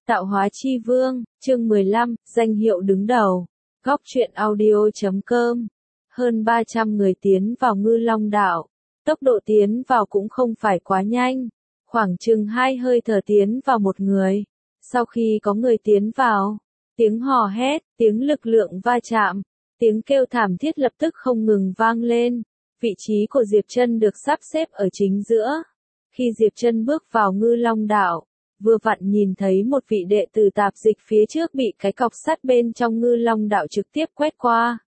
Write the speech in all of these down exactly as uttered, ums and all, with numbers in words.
Tạo hóa chi vương, chương mười lăm, danh hiệu đứng đầu. Góc truyện audio chấm com. Hơn ba trăm người tiến vào Ngư Long Đạo. Tốc độ tiến vào cũng không phải quá nhanh. Khoảng chừng hai hơi thở tiến vào một người. Sau khi có người tiến vào, tiếng hò hét, tiếng lực lượng va chạm, tiếng kêu thảm thiết lập tức không ngừng vang lên. Vị trí của Diệp Trân được sắp xếp ở chính giữa. Khi Diệp Trân bước vào Ngư Long Đạo, vừa vặn nhìn thấy một vị đệ tử tạp dịch phía trước bị cái cọc sắt bên trong Ngư Long Đạo trực tiếp quét qua.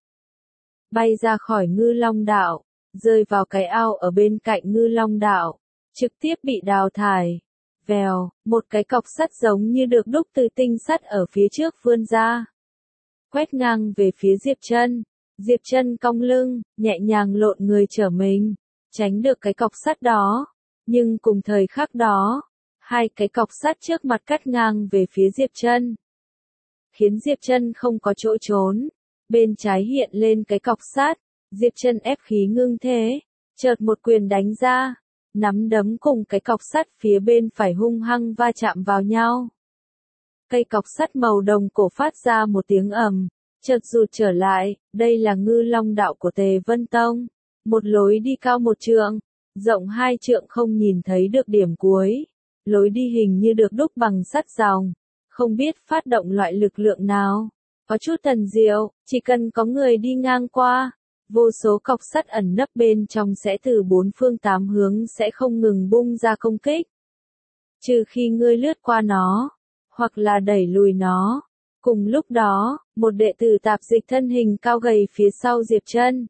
Bay ra khỏi Ngư Long Đạo, rơi vào cái ao ở bên cạnh Ngư Long Đạo, trực tiếp bị đào thải. Vèo, một cái cọc sắt giống như được đúc từ tinh sắt ở phía trước vươn ra. Quét ngang về phía Diệp Trân. Diệp Trân cong lưng, nhẹ nhàng lộn người trở mình, tránh được cái cọc sắt đó. Nhưng cùng thời khắc đó, hai cái cọc sắt trước mặt cắt ngang về phía Diệp Trân, khiến Diệp Trân không có chỗ trốn. Bên trái hiện lên cái cọc sắt, Diệp Trân ép khí ngưng thế, chợt một quyền đánh ra, nắm đấm cùng cái cọc sắt phía bên phải hung hăng va chạm vào nhau. Cây cọc sắt màu đồng cổ phát ra một tiếng ầm, chợt rụt trở lại. Đây là Ngư Long Đạo của Tề Vân Tông, một lối đi cao một trượng, rộng hai trượng không nhìn thấy được điểm cuối. Lối đi hình như được đúc bằng sắt ròng, không biết phát động loại lực lượng nào. Có chút thần diệu, chỉ cần có người đi ngang qua, vô số cọc sắt ẩn nấp bên trong sẽ từ bốn phương tám hướng sẽ không ngừng bung ra công kích. Trừ khi ngươi lướt qua nó, hoặc là đẩy lùi nó. Cùng lúc đó, một đệ tử tạp dịch thân hình cao gầy phía sau Diệp Trân.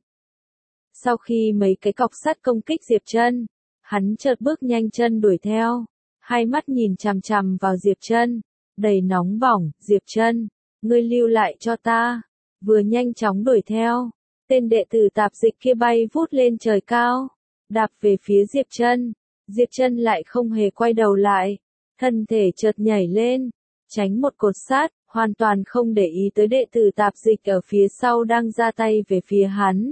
Sau khi mấy cái cọc sắt công kích Diệp Trân, hắn chợt bước nhanh chân đuổi theo. Hai mắt nhìn chằm chằm vào Diệp Trân, đầy nóng bỏng. Diệp Trân, ngươi lưu lại cho ta. Vừa nhanh chóng đuổi theo, tên đệ tử tạp dịch kia bay vút lên trời cao, đạp về phía Diệp Trân. Diệp Trân lại không hề quay đầu lại, thân thể chợt nhảy lên, tránh một cột sắt, hoàn toàn không để ý tới đệ tử tạp dịch ở phía sau đang ra tay về phía hắn.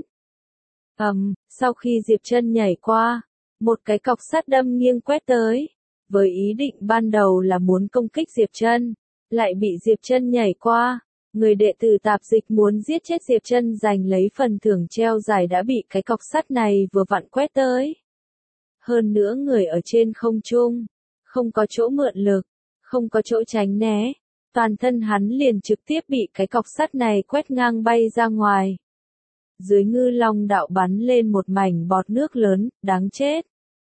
Ầm, um, sau khi Diệp Trân nhảy qua, một cái cọc sắt đâm nghiêng quét tới. Với ý định ban đầu là muốn công kích Diệp Trân, lại bị Diệp Trân nhảy qua. Người đệ tử tạp dịch muốn giết chết Diệp Trân giành lấy phần thưởng treo giải đã bị cái cọc sắt này vừa vặn quét tới. Hơn nữa người ở trên không trung, không có chỗ mượn lực, không có chỗ tránh né, toàn thân hắn liền trực tiếp bị cái cọc sắt này quét ngang bay ra ngoài. Dưới Ngư Long Đạo bắn lên một mảnh bọt nước lớn, đáng chết.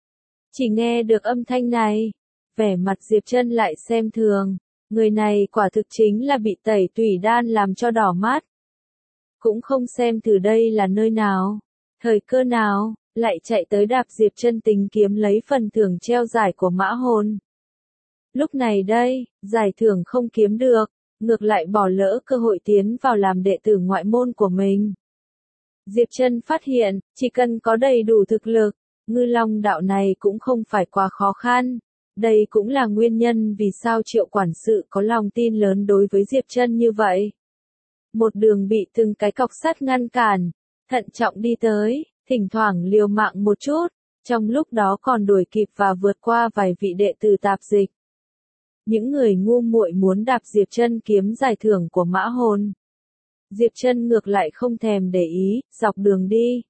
Chỉ nghe được âm thanh này, vẻ mặt Diệp Trân lại xem thường, người này quả thực chính là bị tẩy tủy đan làm cho đỏ mắt. Cũng không xem từ đây là nơi nào, thời cơ nào, lại chạy tới đạp Diệp Trân tính kiếm lấy phần thưởng treo giải của mã hồn. Lúc này đây, giải thưởng không kiếm được, ngược lại bỏ lỡ cơ hội tiến vào làm đệ tử ngoại môn của mình. Diệp Trân phát hiện, chỉ cần có đầy đủ thực lực, Ngư Long Đạo này cũng không phải quá khó khăn. Đây cũng là nguyên nhân vì sao Triệu quản sự có lòng tin lớn đối với Diệp Trân như vậy. Một đường bị từng cái cọc sắt ngăn cản, thận trọng đi tới, thỉnh thoảng liều mạng một chút, trong lúc đó còn đuổi kịp và vượt qua vài vị đệ tử tạp dịch. Những người ngu muội muốn đạp Diệp Trân kiếm giải thưởng của mã hồn. Diệp Trân ngược lại không thèm để ý, dọc đường đi.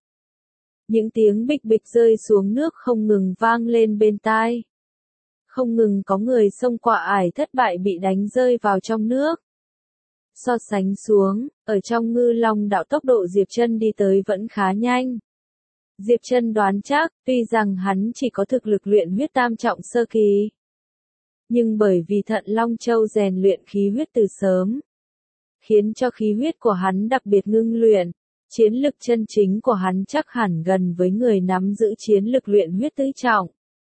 Những tiếng bịch bịch rơi xuống nước không ngừng vang lên bên tai. Không ngừng có người xông qua ải thất bại bị đánh rơi vào trong nước. So sánh xuống, ở trong Ngư Long Đạo tốc độ Diệp Trân đi tới vẫn khá nhanh. Diệp Trân đoán chắc, tuy rằng hắn chỉ có thực lực luyện huyết tam trọng sơ kỳ, nhưng bởi vì Thận Long Châu rèn luyện khí huyết từ sớm, khiến cho khí huyết của hắn đặc biệt ngưng luyện. Chiến lực chân chính của hắn chắc hẳn gần với người nắm giữ chiến lực luyện huyết tứ trọng.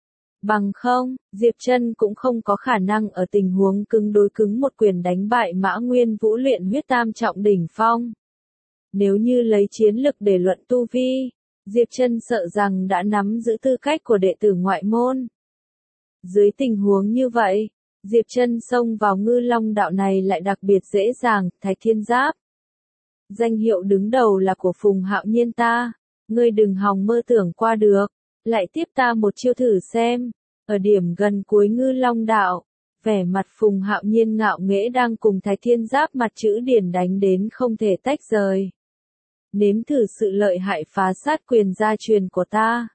Bằng không, Diệp Trân cũng không có khả năng ở tình huống cứng đối cứng một quyền đánh bại Mã Nguyên Vũ luyện huyết tam trọng đỉnh phong. Nếu như lấy chiến lực để luận tu vi, Diệp Trân sợ rằng đã nắm giữ tư cách của đệ tử ngoại môn. Dưới tình huống như vậy, Diệp Trân xông vào Ngư Long Đạo này lại đặc biệt dễ dàng. Thái Thiên Giáp, danh hiệu đứng đầu là của Phùng Hạo Nhiên ta, ngươi đừng hòng mơ tưởng qua được, lại tiếp ta một chiêu thử xem. Ở điểm gần cuối Ngư Long Đạo, Vẻ mặt Phùng Hạo Nhiên ngạo nghễ đang cùng Thái Thiên Giáp mặt chữ điển đánh đến không thể tách rời. Nếm thử sự lợi hại phá sát quyền gia truyền của ta.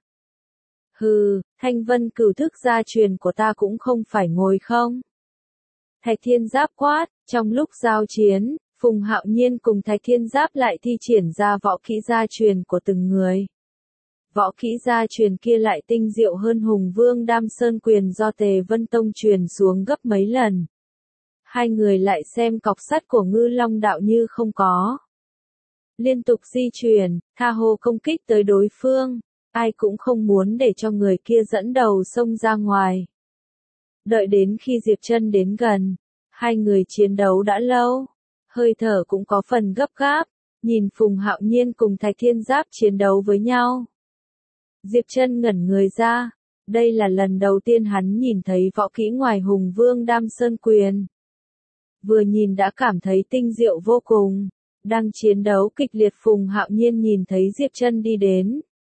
Hừ, Thanh Vân Cửu thức gia truyền của ta cũng không phải ngồi không. Thái Thiên Giáp quát, trong lúc giao chiến, Phùng Hạo Nhiên cùng Thái Thiên Giáp lại thi triển ra võ kỹ gia truyền của từng người. Võ kỹ gia truyền kia lại tinh diệu hơn Hùng Vương Đam Sơn quyền do Tề Vân Tông truyền xuống gấp mấy lần. Hai người lại xem cọc sắt của Ngư Long đạo như không có. Liên tục di chuyển, tha hồ công kích tới đối phương, ai cũng không muốn để cho người kia dẫn đầu xông ra ngoài. Đợi đến khi Diệp Trân đến gần, hai người chiến đấu đã lâu, hơi thở cũng có phần gấp gáp, nhìn Phùng Hạo Nhiên cùng Thái Thiên Giáp chiến đấu với nhau. Diệp Trân ngẩn người ra, đây là lần đầu tiên hắn nhìn thấy võ kỹ ngoài Hùng Vương Đam Sơn quyền. Vừa nhìn đã cảm thấy tinh diệu vô cùng, đang chiến đấu kịch liệt Phùng Hạo Nhiên nhìn thấy Diệp Trân đi đến.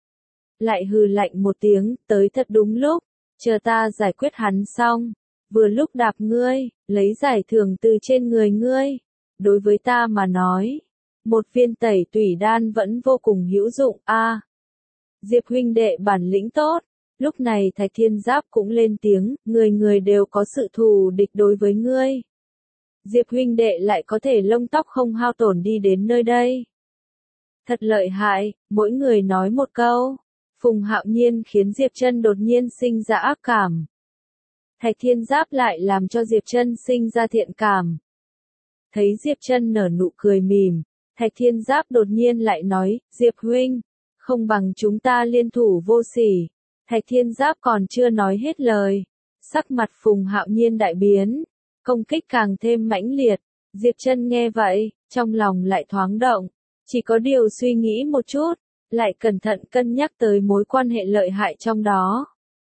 Lại hừ lạnh một tiếng, tới thật đúng lúc, chờ ta giải quyết hắn xong, vừa lúc đạp ngươi, lấy giải thưởng từ trên người ngươi. Đối với ta mà nói, một viên tẩy tủy đan vẫn vô cùng hữu dụng a. À, Diệp huynh đệ bản lĩnh tốt. Lúc này Thái Thiên Giáp cũng lên tiếng, người người đều có sự thù địch đối với ngươi. Diệp huynh đệ lại có thể lông tóc không hao tổn đi đến nơi đây. Thật lợi hại, mỗi người nói một câu. Phùng Hạo Nhiên khiến Diệp Trân đột nhiên sinh ra ác cảm. Thái Thiên Giáp lại làm cho Diệp Trân sinh ra thiện cảm. Thấy Diệp Trân nở nụ cười mỉm, Thái Thiên Giáp đột nhiên lại nói, Diệp huynh, không bằng chúng ta liên thủ vô sỉ. Thái Thiên Giáp còn chưa nói hết lời, sắc mặt Phùng Hạo Nhiên đại biến, công kích càng thêm mãnh liệt. Diệp Trân nghe vậy, trong lòng lại thoáng động, chỉ có điều suy nghĩ một chút, lại cẩn thận cân nhắc tới mối quan hệ lợi hại trong đó.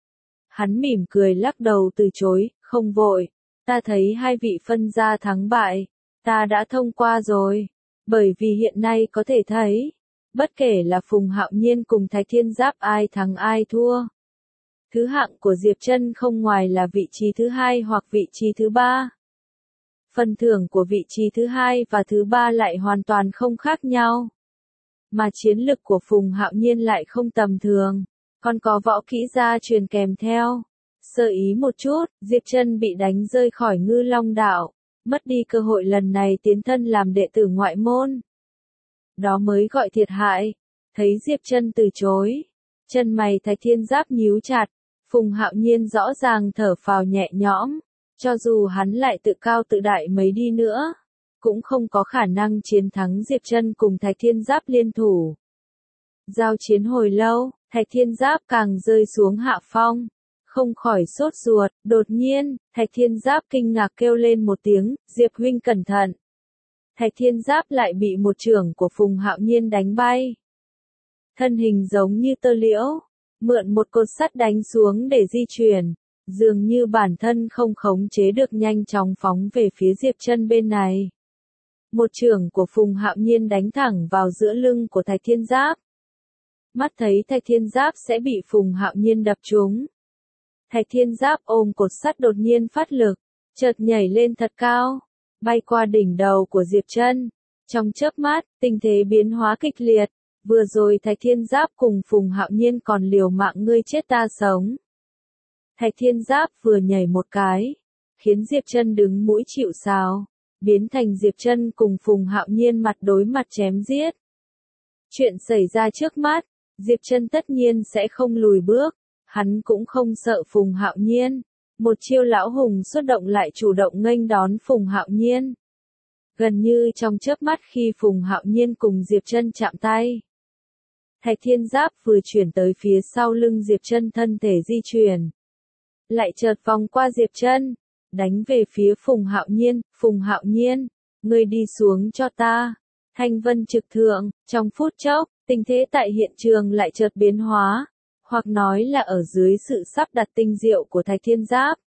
Hắn mỉm cười lắc đầu từ chối, không vội, ta thấy hai vị phân gia thắng bại, ta đã thông qua rồi, bởi vì hiện nay có thể thấy, bất kể là Phùng Hạo Nhiên cùng Thái Thiên Giáp ai thắng ai thua. Thứ hạng của Diệp Trân không ngoài là vị trí thứ hai hoặc vị trí thứ ba. Phần thưởng của vị trí thứ hai và thứ ba lại hoàn toàn không khác nhau. Mà chiến lực của Phùng Hạo Nhiên lại không tầm thường, còn có võ kỹ gia truyền kèm theo. Sơ ý một chút, Diệp Trân bị đánh rơi khỏi Ngư Long đạo, mất đi cơ hội lần này tiến thân làm đệ tử ngoại môn. Đó mới gọi thiệt hại. Thấy Diệp Trân từ chối, chân mày Thái Thiên Giáp nhíu chặt, Phùng Hạo Nhiên rõ ràng thở phào nhẹ nhõm, cho dù hắn lại tự cao tự đại mấy đi nữa, cũng không có khả năng chiến thắng Diệp Trân cùng Thái Thiên Giáp liên thủ. Giao chiến hồi lâu, Thái Thiên Giáp càng rơi xuống hạ phong, không khỏi sốt ruột, đột nhiên, Thái Thiên Giáp kinh ngạc kêu lên một tiếng, Diệp huynh cẩn thận. Thái Thiên Giáp lại bị một chưởng của Phùng Hạo Nhiên đánh bay. Thân hình giống như tơ liễu, mượn một cột sắt đánh xuống để di chuyển, dường như bản thân không khống chế được nhanh chóng phóng về phía Diệp Trân bên này. Một chưởng của Phùng Hạo Nhiên đánh thẳng vào giữa lưng của Thái Thiên Giáp. Mắt thấy Thái Thiên Giáp sẽ bị Phùng Hạo Nhiên đập trúng. Thái Thiên Giáp ôm cột sắt đột nhiên phát lực, chợt nhảy lên thật cao, bay qua đỉnh đầu của Diệp Trân. Trong chớp mắt, tình thế biến hóa kịch liệt, vừa rồi Thái Thiên Giáp cùng Phùng Hạo Nhiên còn liều mạng ngươi chết ta sống. Thái Thiên Giáp vừa nhảy một cái, khiến Diệp Trân đứng mũi chịu sào, biến thành Diệp Trân cùng Phùng Hạo Nhiên mặt đối mặt chém giết. Chuyện xảy ra trước mắt, Diệp Trân tất nhiên sẽ không lùi bước, hắn cũng không sợ Phùng Hạo Nhiên. Một chiêu lão hùng xuất động lại chủ động nghênh đón Phùng Hạo Nhiên. Gần như trong chớp mắt khi Phùng Hạo Nhiên cùng Diệp Trân chạm tay, Thái Thiên Giáp vừa chuyển tới phía sau lưng Diệp Trân thân thể di chuyển, lại chợt vòng qua Diệp Trân, đánh về phía Phùng Hạo Nhiên. Phùng Hạo Nhiên, ngươi đi xuống cho ta. Thanh vân trực thượng, trong phút chốc, tình thế tại hiện trường lại chợt biến hóa, hoặc nói là ở dưới sự sắp đặt tinh diệu của Thái Thiên Giáp,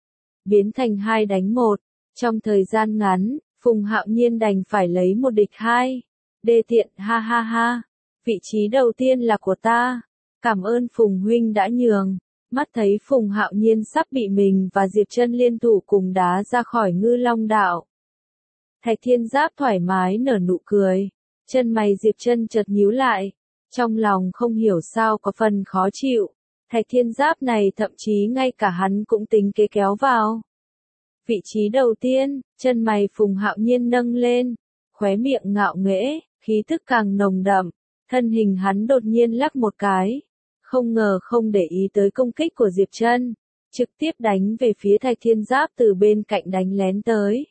biến thành hai đánh một. Trong thời gian ngắn, Phùng Hạo Nhiên đành phải lấy một địch hai. Đê tiện, ha ha ha. Vị trí đầu tiên là của ta. Cảm ơn Phùng huynh đã nhường. Mắt thấy Phùng Hạo Nhiên sắp bị mình và Diệp Trân liên thủ cùng đá ra khỏi Ngư Long đạo. Thạch Thiên Giáp thoải mái nở nụ cười, chân mày Diệp Trân chợt nhíu lại, trong lòng không hiểu sao có phần khó chịu, Thạch Thiên Giáp này thậm chí ngay cả hắn cũng tính kế kéo vào. Vị trí đầu tiên, chân mày Phùng Hạo Nhiên nâng lên, khóe miệng ngạo nghễ, khí tức càng nồng đậm, thân hình hắn đột nhiên lắc một cái, không ngờ không để ý tới công kích của Diệp Trân, trực tiếp đánh về phía Thạch Thiên Giáp từ bên cạnh đánh lén tới.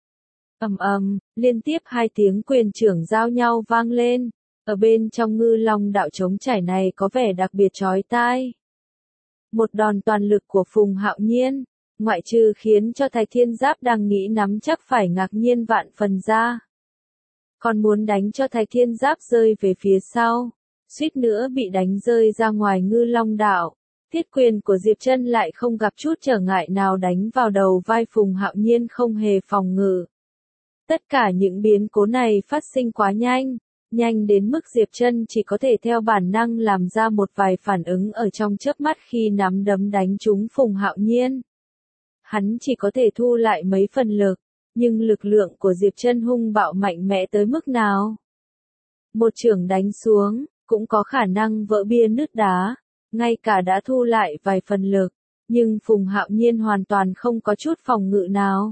Ầm ầm, liên tiếp hai tiếng quyền trưởng giao nhau vang lên, ở bên trong Ngư Long đạo trống trải này có vẻ đặc biệt chói tai. Một đòn toàn lực của Phùng Hạo Nhiên, ngoại trừ khiến cho Thạch Thiên Giáp đang nghĩ nắm chắc phải ngạc nhiên vạn phần ra. Còn muốn đánh cho Thạch Thiên Giáp rơi về phía sau, suýt nữa bị đánh rơi ra ngoài Ngư Long đạo. Thiết quyền của Diệp Trân lại không gặp chút trở ngại nào đánh vào đầu vai Phùng Hạo Nhiên không hề phòng ngự. Tất cả những biến cố này phát sinh quá nhanh, nhanh đến mức Diệp Trân chỉ có thể theo bản năng làm ra một vài phản ứng ở trong chớp mắt khi nắm đấm đánh trúng Phùng Hạo Nhiên. Hắn chỉ có thể thu lại mấy phần lực, nhưng lực lượng của Diệp Trân hung bạo mạnh mẽ tới mức nào? Một chưởng đánh xuống, cũng có khả năng vỡ bia nứt đá, ngay cả đã thu lại vài phần lực, nhưng Phùng Hạo Nhiên hoàn toàn không có chút phòng ngự nào.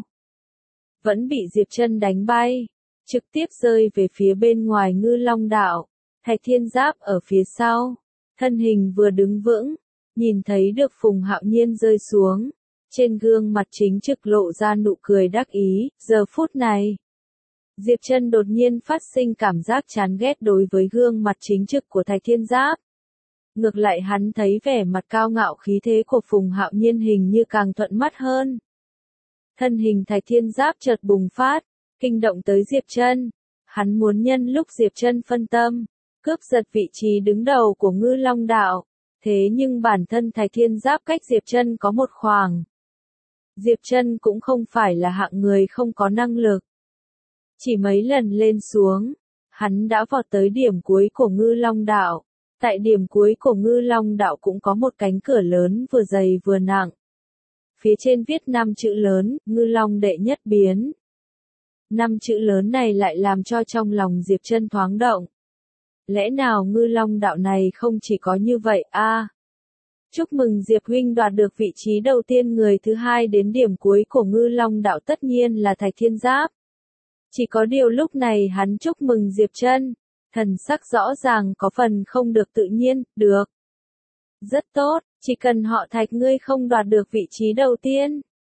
Vẫn bị Diệp Trân đánh bay, trực tiếp rơi về phía bên ngoài Ngư Long đạo. Thạch Thiên Giáp ở phía sau, thân hình vừa đứng vững, nhìn thấy được Phùng Hạo Nhiên rơi xuống, trên gương mặt chính trực lộ ra nụ cười đắc ý. Giờ phút này, Diệp Trân đột nhiên phát sinh cảm giác chán ghét đối với gương mặt chính trực của Thạch Thiên Giáp. Ngược lại hắn thấy vẻ mặt cao ngạo khí thế của Phùng Hạo Nhiên hình như càng thuận mắt hơn. Thân hình Thạch Thiên Giáp chợt bùng phát, kinh động tới Diệp Trân. Hắn muốn nhân lúc Diệp Trân phân tâm, cướp giật vị trí đứng đầu của Ngư Long đạo. Thế nhưng bản thân Thạch Thiên Giáp cách Diệp Trân có một khoảng. Diệp Trân cũng không phải là hạng người không có năng lực. Chỉ mấy lần lên xuống, hắn đã vọt tới điểm cuối của Ngư Long đạo. Tại điểm cuối của Ngư Long đạo cũng có một cánh cửa lớn vừa dày vừa nặng. Phía trên viết năm chữ lớn, Ngư Long đệ nhất biến. Năm chữ lớn này lại làm cho trong lòng Diệp Trân thoáng động. Lẽ nào Ngư Long đạo này không chỉ có như vậy a? À, chúc mừng Diệp huynh đoạt được vị trí đầu tiên, người thứ hai đến điểm cuối của Ngư Long đạo tất nhiên là Thạch Thiên Giáp. Chỉ có điều lúc này hắn chúc mừng Diệp Trân, thần sắc rõ ràng có phần không được tự nhiên. Được. Rất tốt, chỉ cần họ Thạch ngươi không đoạt được vị trí đầu tiên.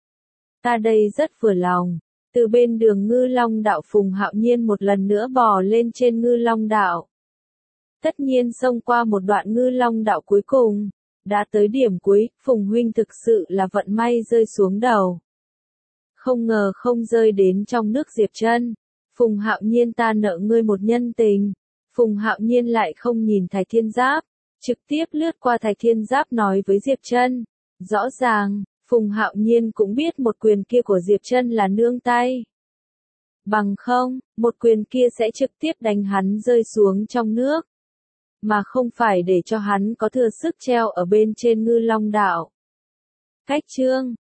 Ta đây rất vừa lòng. Từ bên đường Ngư Long đạo Phùng Hạo Nhiên một lần nữa bò lên trên Ngư Long đạo. Tất nhiên xông qua một đoạn Ngư Long đạo cuối cùng. Đã tới điểm cuối, Phùng huynh thực sự là vận may rơi xuống đầu. Không ngờ không rơi đến trong nước Diệp Trân. Phùng Hạo Nhiên ta nợ ngươi một nhân tình. Phùng Hạo Nhiên lại không nhìn Thạch Thiên Giáp, trực tiếp lướt qua Thạch Thiên Giáp nói với Diệp Trân. Rõ ràng, Phùng Hạo Nhiên cũng biết một quyền kia của Diệp Trân là nương tay. Bằng không, một quyền kia sẽ trực tiếp đánh hắn rơi xuống trong nước. Mà không phải để cho hắn có thừa sức treo ở bên trên Ngư Long đạo. Cách chương